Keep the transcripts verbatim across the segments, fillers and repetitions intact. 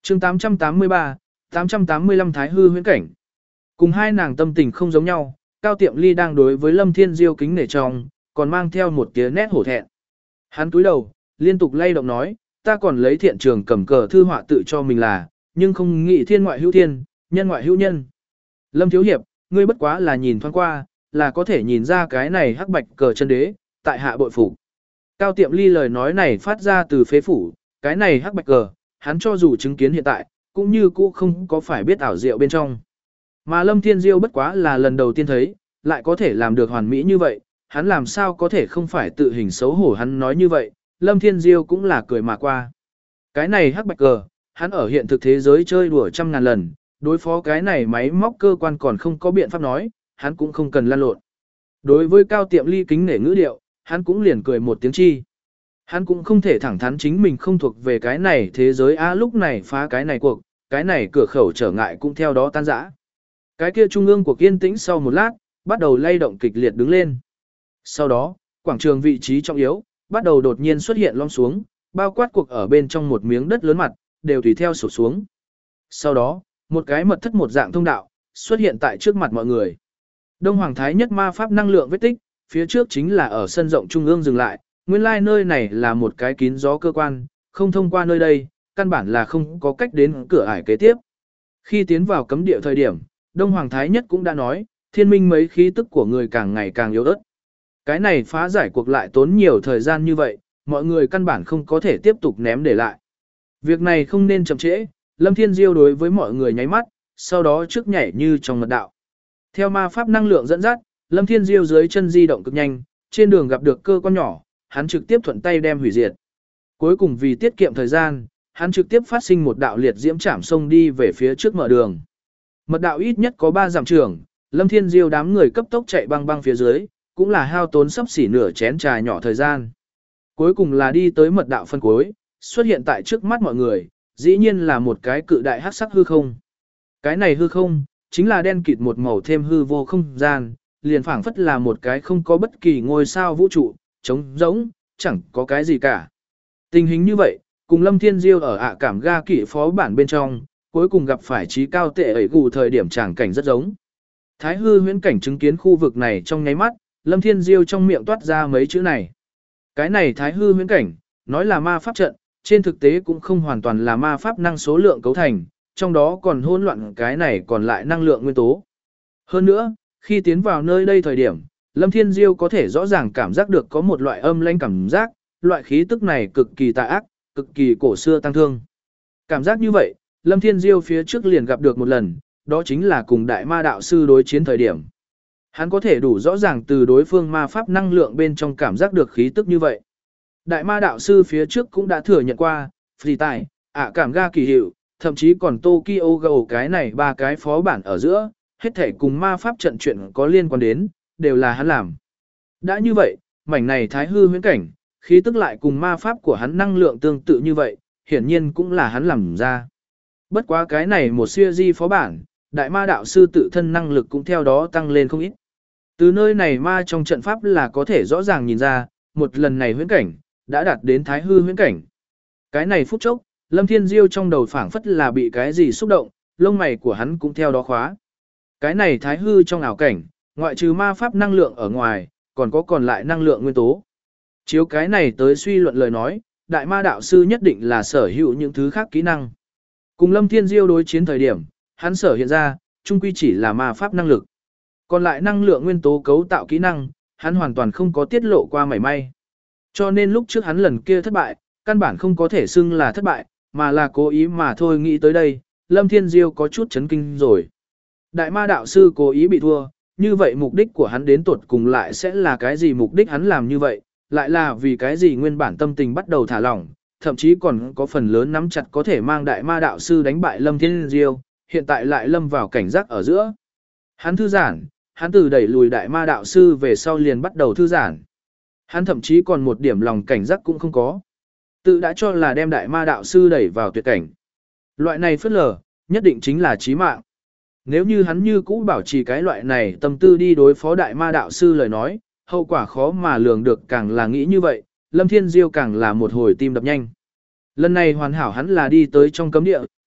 chương tám trăm tám mươi ba, tám trăm tám mươi lăm Thái hư huyễn cảnh. Cùng hai nàng tâm tình không giống nhau, Cao Tiệm Ly đang đối với Lâm Thiên Diêu kính nể trong, còn mang theo một tia nét hổ thẹn. Hắn cúi đầu, liên tục lay động nói, ta còn lấy thiện trường cầm cờ thư họa tự cho mình là, nhưng không nghĩ thiên ngoại hữu thiên, nhân ngoại hữu nhân. Lâm Thiếu Hiệp, ngươi bất quá là nhìn thoáng qua, là có thể nhìn ra cái này hắc bạch cờ chân đế, tại hạ bội phủ. Cao Tiệm Ly lời nói này phát ra từ phế phủ, cái này hắc bạch cờ, hắn cho dù chứng kiến hiện tại, cũng như cũ không có phải biết ảo diệu bên trong. Mà Lâm Thiên Diêu bất quá là lần đầu tiên thấy, lại có thể làm được hoàn mỹ như vậy, hắn làm sao có thể không phải tự hình xấu hổ hắn nói như vậy, Lâm Thiên Diêu cũng là cười mà qua. Cái này hắc bạch cờ, hắn ở hiện thực thế giới chơi đùa trăm ngàn lần, đối phó cái này máy móc cơ quan còn không có biện pháp nói, hắn cũng không cần lan lộn. Đối với Cao Tiệm Ly kính nể ngữ điệu, hắn cũng liền cười một tiếng chi. Hắn cũng không thể thẳng thắn chính mình không thuộc về cái này thế giới á lúc này phá cái này cuộc, cái này cửa khẩu trở ngại cũng theo đó tan rã. Cái kia trung ương cuộc yên tĩnh sau một lát, bắt đầu lay động kịch liệt đứng lên. Sau đó, quảng trường vị trí trọng yếu, bắt đầu đột nhiên xuất hiện lom xuống, bao quát cuộc ở bên trong một miếng đất lớn mặt, đều tùy theo sụp xuống. Sau đó, một cái mật thất một dạng thông đạo, xuất hiện tại trước mặt mọi người. Đông Hoàng Thái nhất ma pháp năng lượng vết tích, phía trước chính là ở sân rộng trung ương dừng lại, nguyên lai like nơi này là một cái kín gió cơ quan, không thông qua nơi đây, căn bản là không có cách đến cửa ải kế tiếp. Khi tiến vào cấm địa thời điểm, Đông Hoàng Thái nhất cũng đã nói, thiên minh mấy khí tức của người càng ngày càng yếu ớt. Cái này phá giải cuộc lại tốn nhiều thời gian như vậy, mọi người căn bản không có thể tiếp tục ném để lại. Việc này không nên chậm trễ, Lâm Thiên Diêu đối với mọi người nháy mắt, sau đó trước nhảy như trong mật đạo. Theo ma pháp năng lượng dẫn dắt, Lâm Thiên Diêu dưới chân di động cực nhanh, trên đường gặp được cơ quan nhỏ, hắn trực tiếp thuận tay đem hủy diệt. Cuối cùng vì tiết kiệm thời gian, hắn trực tiếp phát sinh một đạo liệt diễm chạm sông đi về phía trước mở đường. Mật đạo ít nhất có ba dặm trường, Lâm Thiên Diêu đám người cấp tốc chạy băng băng phía dưới, cũng là hao tốn sắp xỉ nửa chén trà nhỏ thời gian. Cuối cùng là đi tới mật đạo phân cuối, xuất hiện tại trước mắt mọi người, dĩ nhiên là một cái cự đại hắc sắc hư không. Cái này hư không, chính là đen kịt một màu thêm hư vô không gian, liền phảng phất là một cái không có bất kỳ ngôi sao vũ trụ, trống rỗng, chẳng có cái gì cả. Tình hình như vậy, cùng Lâm Thiên Diêu ở ạ cảm ga kỷ phó bản bên trong, cuối cùng gặp phải trí cao tệ ấy gù thời điểm tràng cảnh rất giống. Thái hư huyễn cảnh chứng kiến khu vực này trong nháy mắt, Lâm Thiên Diêu trong miệng toát ra mấy chữ này. Cái này thái hư huyễn cảnh, nói là ma pháp trận, trên thực tế cũng không hoàn toàn là ma pháp năng số lượng cấu thành, trong đó còn hỗn loạn cái này còn lại năng lượng nguyên tố. Hơn nữa, khi tiến vào nơi đây thời điểm, Lâm Thiên Diêu có thể rõ ràng cảm giác được có một loại âm lãnh cảm giác, loại khí tức này cực kỳ tà ác, cực kỳ cổ xưa tăng thương. Cảm giác như vậy, Lâm Thiên Diêu phía trước liền gặp được một lần, đó chính là cùng đại ma đạo sư đối chiến thời điểm. Hắn có thể đủ rõ ràng từ đối phương ma pháp năng lượng bên trong cảm giác được khí tức như vậy. Đại ma đạo sư phía trước cũng đã thừa nhận qua, phì tài, ạ cảm ga kỳ hiệu, thậm chí còn Tokyo Ghoul cái này ba cái phó bản ở giữa, hết thể cùng ma pháp trận chuyện có liên quan đến, đều là hắn làm. Đã như vậy, mảnh này thái hư huyễn cảnh, khí tức lại cùng ma pháp của hắn năng lượng tương tự như vậy, hiển nhiên cũng là hắn làm ra. Bất quá cái này một siêu di phó bản, đại ma đạo sư tự thân năng lực cũng theo đó tăng lên không ít. Từ nơi này ma trong trận pháp là có thể rõ ràng nhìn ra, một lần này huyễn cảnh, đã đạt đến thái hư huyễn cảnh. Cái này phút chốc, Lâm Thiên Diêu trong đầu phảng phất là bị cái gì xúc động, lông mày của hắn cũng theo đó khóa. Cái này thái hư trong ảo cảnh, ngoại trừ ma pháp năng lượng ở ngoài, còn có còn lại năng lượng nguyên tố. Chiếu cái này tới suy luận lời nói, đại ma đạo sư nhất định là sở hữu những thứ khác kỹ năng. Cùng Lâm Thiên Diêu đối chiến thời điểm, hắn sở hiện ra, chung quy chỉ là ma pháp năng lực. Còn lại năng lượng nguyên tố cấu tạo kỹ năng, hắn hoàn toàn không có tiết lộ qua mảy may. Cho nên lúc trước hắn lần kia thất bại, căn bản không có thể xưng là thất bại, mà là cố ý mà thôi. Nghĩ tới đây, Lâm Thiên Diêu có chút chấn kinh rồi. Đại ma đạo sư cố ý bị thua, như vậy mục đích của hắn đến tuột cùng lại sẽ là cái gì? Mục đích hắn làm như vậy, lại là vì cái gì? Nguyên bản tâm tình bắt đầu thả lỏng, thậm chí còn có phần lớn nắm chặt có thể mang đại ma đạo sư đánh bại Lâm Thiên Diêu, hiện tại lại lâm vào cảnh giác ở giữa. Hắn thư giãn, hắn từ đẩy lùi đại ma đạo sư về sau liền bắt đầu thư giãn. Hắn thậm chí còn một điểm lòng cảnh giác cũng không có. Tự đã cho là đem đại ma đạo sư đẩy vào tuyệt cảnh. Loại này phớt lờ, nhất định chính là chí mạng. Nếu như hắn như cũ bảo trì cái loại này tâm tư đi đối phó đại ma đạo sư lời nói, hậu quả khó mà lường được. Càng là nghĩ như vậy, Lâm Thiên Diêu càng là một hồi tim đập nhanh. Lần này hoàn hảo hắn là đi tới trong cấm địa,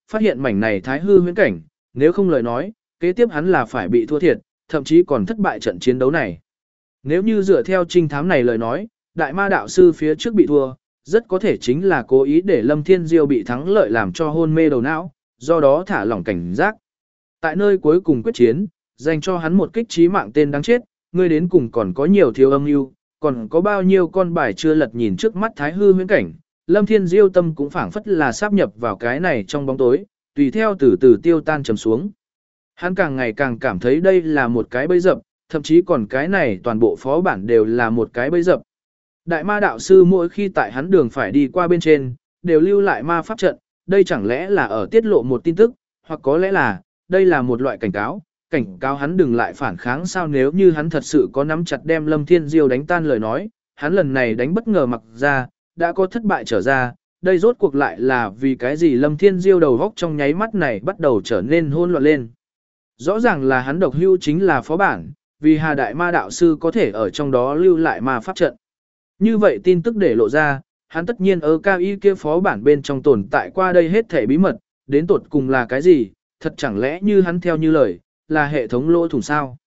phát hiện mảnh này thái hư huyễn cảnh, nếu không lời nói, kế tiếp hắn là phải bị thua thiệt, thậm chí còn thất bại trận chiến đấu này. Nếu như dựa theo trinh thám này lời nói, đại ma đạo sư phía trước bị thua, rất có thể chính là cố ý để Lâm Thiên Diêu bị thắng lợi làm cho hôn mê đầu não, do đó thả lỏng cảnh giác. Tại nơi cuối cùng quyết chiến, dành cho hắn một kích trí mạng tên đáng chết, ngươi đến cùng còn có nhiều thiếu âm mưu, còn có bao nhiêu con bài chưa lật nhìn trước mắt thái hư huyễn cảnh, Lâm Thiên Diêu tâm cũng phảng phất là sáp nhập vào cái này trong bóng tối, tùy theo từ từ tiêu tan trầm xuống. Hắn càng ngày càng cảm thấy đây là một cái bẫy dập, thậm chí còn cái này toàn bộ phó bản đều là một cái bẫy dập. Đại ma đạo sư mỗi khi tại hắn đường phải đi qua bên trên, đều lưu lại ma pháp trận, đây chẳng lẽ là ở tiết lộ một tin tức, hoặc có lẽ là, đây là một loại cảnh cáo, cảnh cáo hắn đừng lại phản kháng sao nếu như hắn thật sự có nắm chặt đem Lâm Thiên Diêu đánh tan lời nói, hắn lần này đánh bất ngờ mặc ra, đã có thất bại trở ra, đây rốt cuộc lại là vì cái gì Lâm Thiên Diêu đầu góc trong nháy mắt này bắt đầu trở nên hỗn loạn lên. Rõ ràng là hắn độc hưu chính là phó bản, vì Hà Đại Ma Đạo Sư có thể ở trong đó lưu lại ma pháp trận. Như vậy tin tức để lộ ra, hắn tất nhiên ở cao y kia phó bản bên trong tồn tại qua đây hết thể bí mật, đến tột cùng là cái gì, thật chẳng lẽ như hắn theo như lời, là hệ thống lỗ thủng sao.